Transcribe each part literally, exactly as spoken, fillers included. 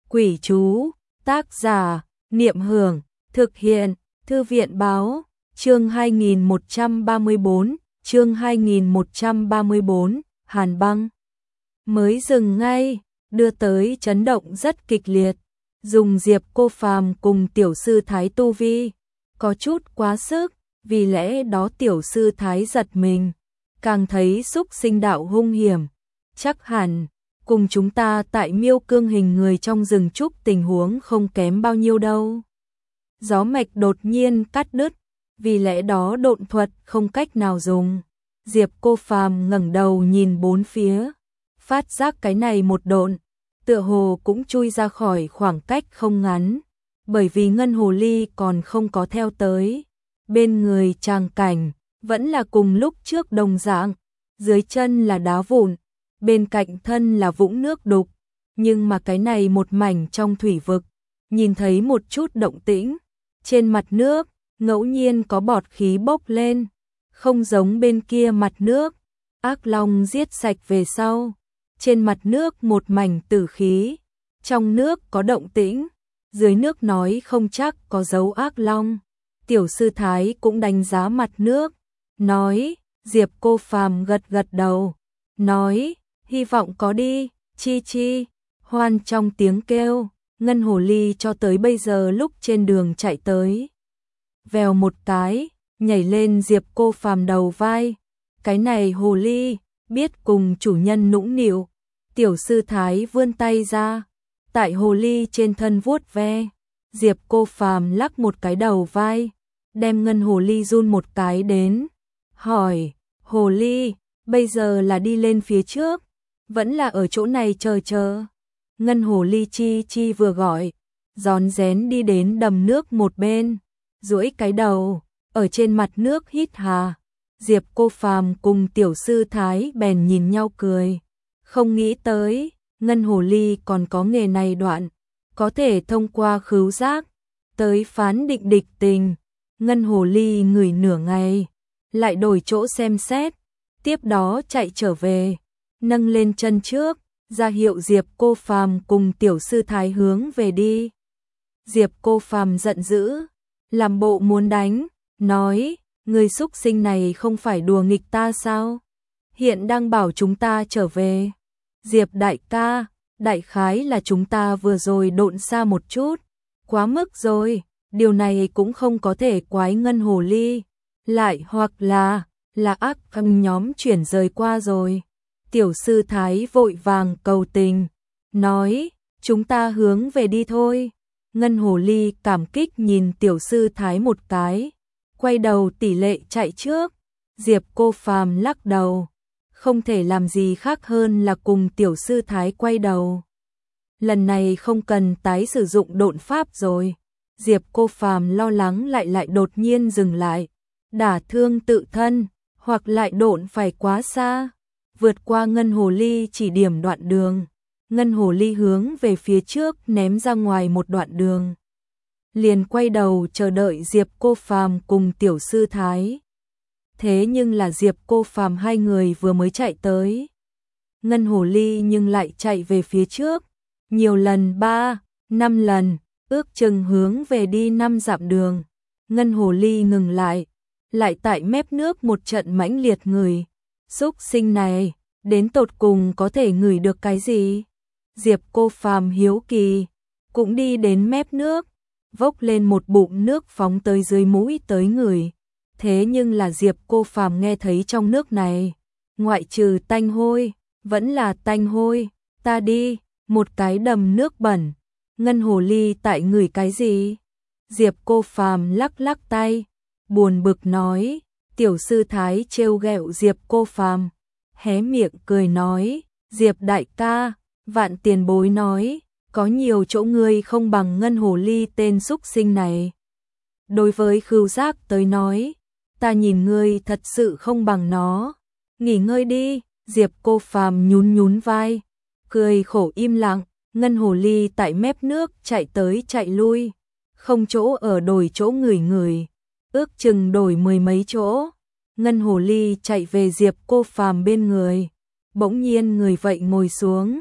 Quỷ chú, tác giả, Niệm Hưởng, thực hiện, Thư viện báo, chương hai nghìn một trăm ba mươi tư, chương hai nghìn một trăm ba mươi tư, Hàn băng. Mới dừng ngay, đưa tới chấn động rất kịch liệt, dùng Diệp Cô Phàm cùng tiểu sư Thái tu vi, có chút quá sức, vì lẽ đó tiểu sư Thái giật mình, càng thấy xúc sinh đạo hung hiểm, chắc hẳn cùng chúng ta tại Miêu Cương hình người trong rừng trúc tình huống không kém bao nhiêu đâu. Gió mạch đột nhiên cắt đứt, vì lẽ đó độn thuật không cách nào dùng. Diệp Cô Phàm ngẩng đầu nhìn bốn phía, phát giác cái này một độn, tựa hồ cũng chui ra khỏi khoảng cách không ngắn, bởi vì ngân hồ ly còn không có theo tới. Bên người tràng cảnh vẫn là cùng lúc trước đồng dạng, dưới chân là đá vụn, bên cạnh thân là vũng nước đục, nhưng mà cái này một mảnh trong thủy vực, nhìn thấy một chút động tĩnh, trên mặt nước ngẫu nhiên có bọt khí bốc lên, không giống bên kia mặt nước, ác long giết sạch về sau, trên mặt nước một mảnh tử khí, trong nước có động tĩnh, dưới nước nói không chắc có dấu ác long. Tiểu sư Thái cũng đánh giá mặt nước, nói, Diệp Cô Phàm gật gật đầu, nói, hy vọng có đi, chi chi, hoan trong tiếng kêu, ngân hồ ly cho tới bây giờ lúc trên đường chạy tới. Vèo một cái, nhảy lên Diệp Cô Phàm đầu vai, cái này hồ ly, biết cùng chủ nhân nũng nịu, tiểu sư Thái vươn tay ra, tại hồ ly trên thân vuốt ve, Diệp Cô Phàm lắc một cái đầu vai, đem ngân hồ ly run một cái đến, hỏi, hồ ly, bây giờ là đi lên phía trước, vẫn là ở chỗ này chờ chờ. Ngân hồ ly chi chi vừa gọi, rón rén đi đến đầm nước một bên, duỗi cái đầu, ở trên mặt nước hít hà. Diệp Cô Phàm cùng tiểu sư Thái bèn nhìn nhau cười, không nghĩ tới, ngân hồ ly còn có nghề này đoạn, có thể thông qua khứu giác, tới phán định địch tình. Ngân hồ ly ngửi nửa ngày, lại đổi chỗ xem xét, tiếp đó chạy trở về, nâng lên chân trước, ra hiệu Diệp Cô Phàm cùng tiểu sư Thái hướng về đi. Diệp Cô Phàm giận dữ, làm bộ muốn đánh, nói, người xúc sinh này không phải đùa nghịch ta sao? Hiện đang bảo chúng ta trở về. Diệp đại ca, đại khái là chúng ta vừa rồi độn xa một chút, quá mức rồi. Điều này cũng không có thể quái ngân hồ ly, lại hoặc là, là ác âm nhóm chuyển rời qua rồi. Tiểu sư Thái vội vàng cầu tình, nói, chúng ta hướng về đi thôi. Ngân hồ ly cảm kích nhìn tiểu sư Thái một cái, quay đầu tỷ lệ chạy trước. Diệp Cô Phàm lắc đầu, không thể làm gì khác hơn là cùng tiểu sư Thái quay đầu. Lần này không cần tái sử dụng độn pháp rồi. Diệp Cô Phàm lo lắng lại lại đột nhiên dừng lại, đả thương tự thân, hoặc lại độn phải quá xa, vượt qua ngân hồ ly chỉ điểm đoạn đường. Ngân hồ ly hướng về phía trước ném ra ngoài một đoạn đường, liền quay đầu chờ đợi Diệp Cô Phàm cùng tiểu sư Thái. Thế nhưng là Diệp Cô Phàm hai người vừa mới chạy tới, ngân hồ ly nhưng lại chạy về phía trước, nhiều lần ba, năm lần. Ước chừng hướng về đi năm dặm đường, ngân hồ ly ngừng lại, lại tại mép nước một trận mãnh liệt ngửi. Xúc sinh này, đến tột cùng có thể ngửi được cái gì? Diệp Cô Phàm hiếu kỳ, cũng đi đến mép nước, vốc lên một bụng nước phóng tới dưới mũi tới ngửi. Thế nhưng là Diệp Cô Phàm nghe thấy trong nước này, ngoại trừ tanh hôi, vẫn là tanh hôi, ta đi, một cái đầm nước bẩn. Ngân hồ ly tại ngửi cái gì? Diệp Cô Phàm lắc lắc tay, buồn bực nói, tiểu sư Thái trêu ghẹo Diệp Cô Phàm, hé miệng cười nói, Diệp đại ca, vạn tiền bối nói, có nhiều chỗ ngươi không bằng ngân hồ ly tên xúc sinh này. Đối với khứu giác tới nói, ta nhìn ngươi thật sự không bằng nó, nghỉ ngơi đi. Diệp Cô Phàm nhún nhún vai, cười khổ im lặng. Ngân hồ ly tại mép nước chạy tới chạy lui, không chỗ ở đổi chỗ ngửi ngửi, ước chừng đổi mười mấy chỗ. Ngân hồ ly chạy về Diệp Cô Phàm bên người, bỗng nhiên người vậy ngồi xuống,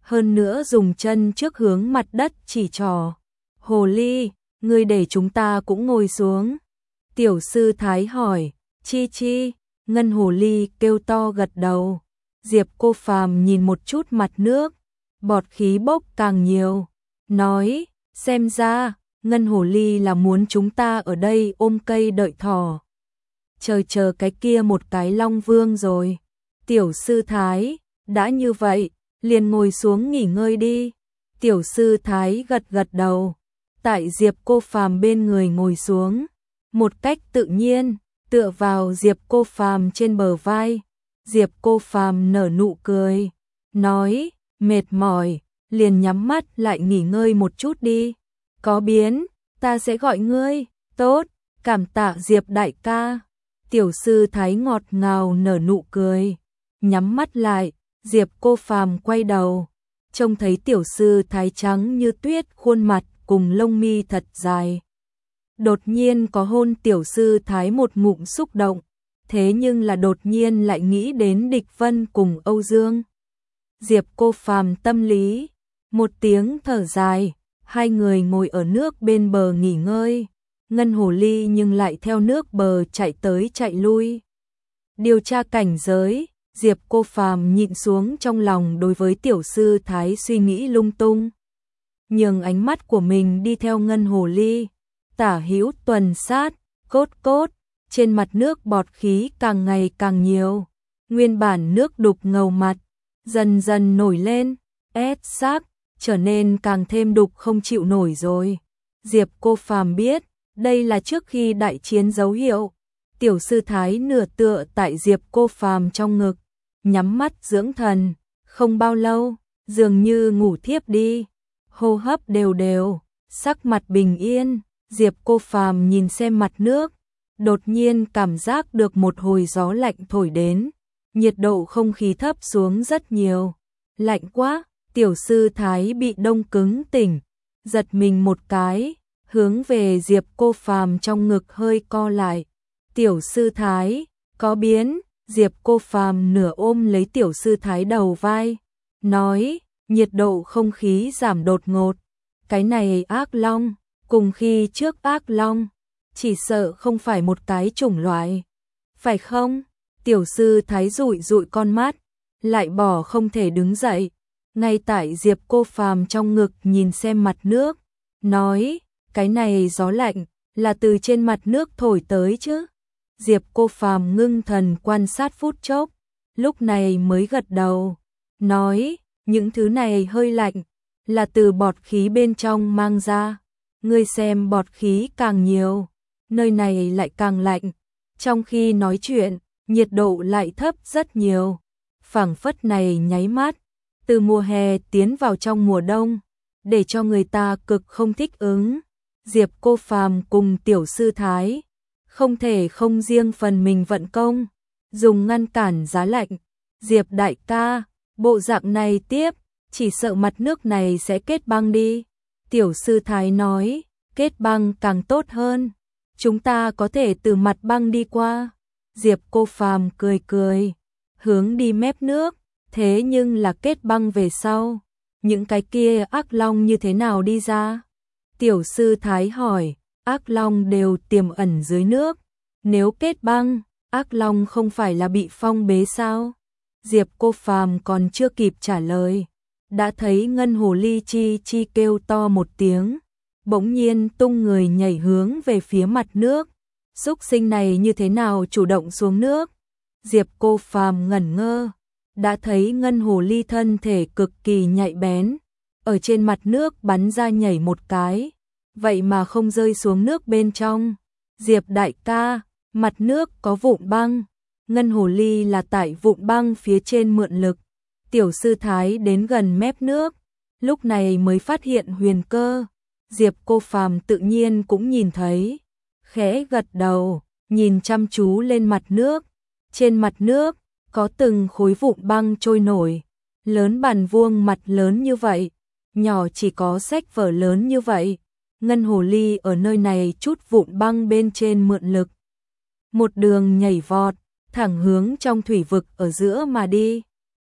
hơn nữa dùng chân trước hướng mặt đất chỉ trỏ. Hồ ly, ngươi để chúng ta cũng ngồi xuống. Tiểu sư thái hỏi, chi chi, ngân hồ ly kêu to gật đầu. Diệp Cô Phàm nhìn một chút mặt nước, bọt khí bốc càng nhiều, nói, xem ra, ngân hồ ly là muốn chúng ta ở đây ôm cây đợi thỏ. Chờ chờ cái kia một cái Long Vương rồi. Tiểu sư thái, đã như vậy, liền ngồi xuống nghỉ ngơi đi. Tiểu sư thái gật gật đầu, tại Diệp Cô Phàm bên người ngồi xuống, một cách tự nhiên, tựa vào Diệp Cô Phàm trên bờ vai. Diệp Cô Phàm nở nụ cười, nói, mệt mỏi, liền nhắm mắt lại nghỉ ngơi một chút đi. Có biến, ta sẽ gọi ngươi. Tốt, cảm tạ Diệp đại ca. Tiểu sư thái ngọt ngào nở nụ cười, nhắm mắt lại. Diệp Cô Phàm quay đầu, trông thấy tiểu sư thái trắng như tuyết khuôn mặt cùng lông mi thật dài. Đột nhiên có hôn tiểu sư thái một ngụm xúc động, thế nhưng là đột nhiên lại nghĩ đến Địch Vân cùng Âu Dương. Diệp Cô Phàm tâm lý, một tiếng thở dài, hai người ngồi ở nước bên bờ nghỉ ngơi. Ngân hồ ly nhưng lại theo nước bờ chạy tới chạy lui. Điều tra cảnh giới, Diệp Cô Phàm nhịn xuống trong lòng đối với tiểu sư thái suy nghĩ lung tung. Nhường ánh mắt của mình đi theo ngân hồ ly, tả hữu tuần sát, cốt cốt, trên mặt nước bọt khí càng ngày càng nhiều. Nguyên bản nước đục ngầu mặt, dần dần nổi lên, ép xác, trở nên càng thêm đục không chịu nổi rồi. Diệp Cô Phàm biết, đây là trước khi đại chiến dấu hiệu. Tiểu sư thái nửa tựa tại Diệp Cô Phàm trong ngực, nhắm mắt dưỡng thần, không bao lâu, dường như ngủ thiếp đi, hô hấp đều đều, sắc mặt bình yên. Diệp Cô Phàm nhìn xem mặt nước, đột nhiên cảm giác được một hồi gió lạnh thổi đến, nhiệt độ không khí thấp xuống rất nhiều. Lạnh quá, tiểu sư thái bị đông cứng tỉnh, giật mình một cái, hướng về Diệp Cô Phàm trong ngực hơi co lại. Tiểu sư thái, có biến. Diệp Cô Phàm nửa ôm lấy tiểu sư thái đầu vai, nói, nhiệt độ không khí giảm đột ngột. Cái này ác long, cùng khi trước ác long, chỉ sợ không phải một cái chủng loại. Phải không? Tiểu sư thái dụi dụi con mắt, lại bỏ không thể đứng dậy. Ngay tại Diệp Cô Phàm trong ngực nhìn xem mặt nước, nói, cái này gió lạnh, là từ trên mặt nước thổi tới chứ. Diệp Cô Phàm ngưng thần quan sát phút chốc, lúc này mới gật đầu, nói, những thứ này hơi lạnh, là từ bọt khí bên trong mang ra. Ngươi xem bọt khí càng nhiều, nơi này lại càng lạnh. Trong khi nói chuyện, nhiệt độ lại thấp rất nhiều. Phảng phất này nháy mắt, từ mùa hè tiến vào trong mùa đông, để cho người ta cực không thích ứng. Diệp Cô Phàm cùng tiểu sư thái, không thể không riêng phần mình vận công, dùng ngăn cản giá lạnh. Diệp đại ca, bộ dạng này tiếp, chỉ sợ mặt nước này sẽ kết băng đi. Tiểu sư thái nói, kết băng càng tốt hơn, chúng ta có thể từ mặt băng đi qua. Diệp Cô Phàm cười cười, hướng đi mép nước, thế nhưng là kết băng về sau, những cái kia ác long như thế nào đi ra? Tiểu sư thái hỏi, ác long đều tiềm ẩn dưới nước, nếu kết băng, ác long không phải là bị phong bế sao? Diệp Cô Phàm còn chưa kịp trả lời, đã thấy ngân hồ ly chi chi kêu to một tiếng, bỗng nhiên tung người nhảy hướng về phía mặt nước. Súc sinh này như thế nào chủ động xuống nước? Diệp Cô Phàm ngẩn ngơ, đã thấy ngân hồ ly thân thể cực kỳ nhạy bén, ở trên mặt nước bắn ra nhảy một cái, vậy mà không rơi xuống nước bên trong. Diệp đại ca, mặt nước có vụn băng. Ngân hồ ly là tại vụn băng phía trên mượn lực. Tiểu sư thái đến gần mép nước, lúc này mới phát hiện huyền cơ. Diệp Cô Phàm tự nhiên cũng nhìn thấy, khẽ gật đầu, nhìn chăm chú lên mặt nước. Trên mặt nước có từng khối vụn băng trôi nổi, lớn bàn vuông mặt lớn như vậy, nhỏ chỉ có sách vở lớn như vậy. Ngân hồ ly ở nơi này chút vụn băng bên trên mượn lực, một đường nhảy vọt, thẳng hướng trong thủy vực ở giữa mà đi.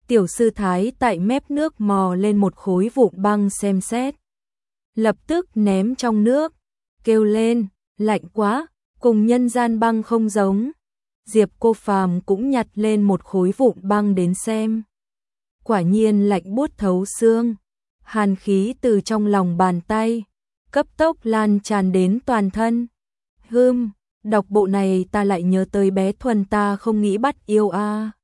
Tiểu sư thái tại mép nước mò lên một khối vụn băng xem xét. Lập tức ném trong nước, kêu lên, lạnh quá, cùng nhân gian băng không giống. Diệp Cô Phàm cũng nhặt lên một khối vụn băng đến xem. Quả nhiên lạnh buốt thấu xương, hàn khí từ trong lòng bàn tay, cấp tốc lan tràn đến toàn thân. Hừm, đọc bộ này ta lại nhớ tới bé Thuần ta không nghĩ bắt yêu a.